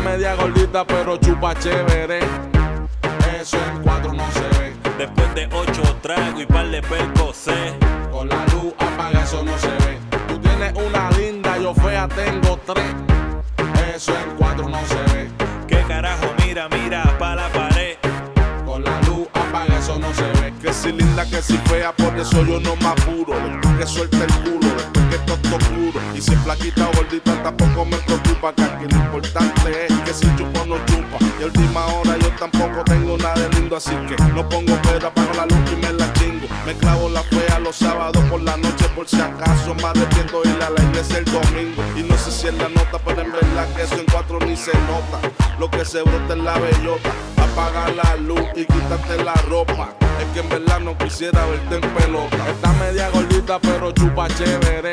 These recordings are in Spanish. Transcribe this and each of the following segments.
media gordita pero chupa chévere. Eso en cuatro no se ve. Después de 8 tragos y par de percocé. Con la luz apaga, eso no se ve. Tú tienes una linda, yo fea tengo 3. Eso en cuatro no se ve. ¿Qué carajo? Mira, mira pa' la pared. Con la luz apaga, eso no se ve. Que si linda, que si fea, por eso yo no me apuro. Después que suelte el culo, después que todo oscuro. Y si flaquita o gordita tampoco me preocupa, que aquí lo importante es que si chupo no chupa. Y a última hora yo tampoco tengo nada de lindo, así que no pongo pero apago la luz y me la chingo. Me clavo la fea los sábados por la noche por si acaso. Me arrepiento de ir a la iglesia el domingo. Y no sé si es la nota, pero en verdad que eso en cuatro ni se nota. Lo que se brota es la bellota. Apaga la luz y quítate la ropa. Es que en verdad no quisiera verte en pelota. Está media gordita pero chupa chévere.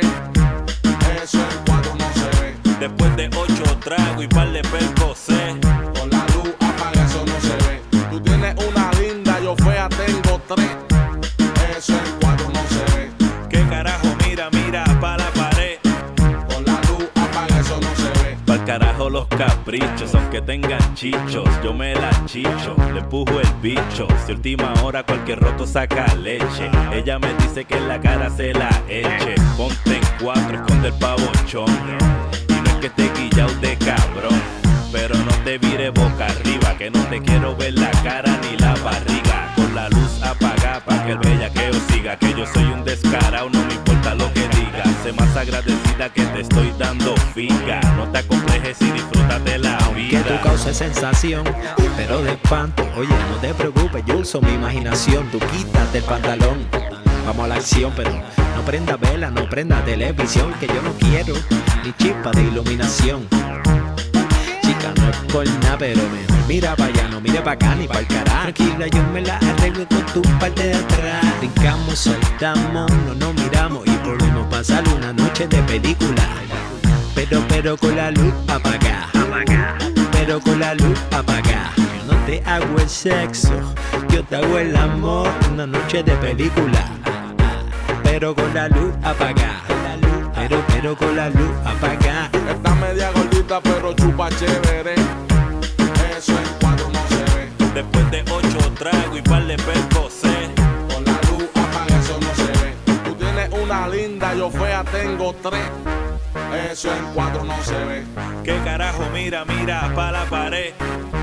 Eso en cuatro no se ve. Después de 8 tragos y par de percocé. Con la luz apaga, eso no se ve. Tú tienes una linda, yo fea tengo 3. Eso en cuatro no se ve. ¿Qué carajo? Mira, mira pa' la pared. Con la luz apaga, eso no se ve. Pa'l carajo los caprichos, aunque tengan chichos, yo me la chicho, le empujo el bicho. Si última hora cualquier roto saca leche, ella me dice que en la cara se la eche. Ponte en 4, esconde el pavochón. Y no es que esté guillao de cabrón, pero no te vire boca arriba, que no te quiero ver la cara ni la barriga. Con la luz apagada pa' que el bellaqueo siga, que yo soy un descarao, no me importa lo que digas. Sé más agradecida que te estoy dando figa. No te acomplejes y disfrútate la vida. Que tú causes sensación, pero de espanto. Oye, no te preocupes, yo uso mi imaginación. Tú quítate el pantalón, vamos a la acción, pero no prenda vela, no prenda televisión, que yo no quiero ni chispa de iluminación. Chica, no es por nada, pero mejor mira pa' allá, no mire pa' acá ni pa' el carajo. Tranquila, yo me la arreglo con tu parte de atrás. Brincamos, saltamos, no nos miramos y podemos pasar una noche de película. Pero con la luz apagada. Pero con la luz apagada. Yo no te hago el sexo, yo te hago el amor, una noche de película. Pero con la luz apagada. Pero con la luz apagada. Está media gordita pero chupa chévere. Eso en cuatro no se ve. Después de 8 tragos y par de percocé. Con la luz apaga, eso no se ve. Tú tienes una linda, yo fea tengo 3. Eso en cuatro no se ve. ¿Qué carajo? Mira, mira pa' la pared.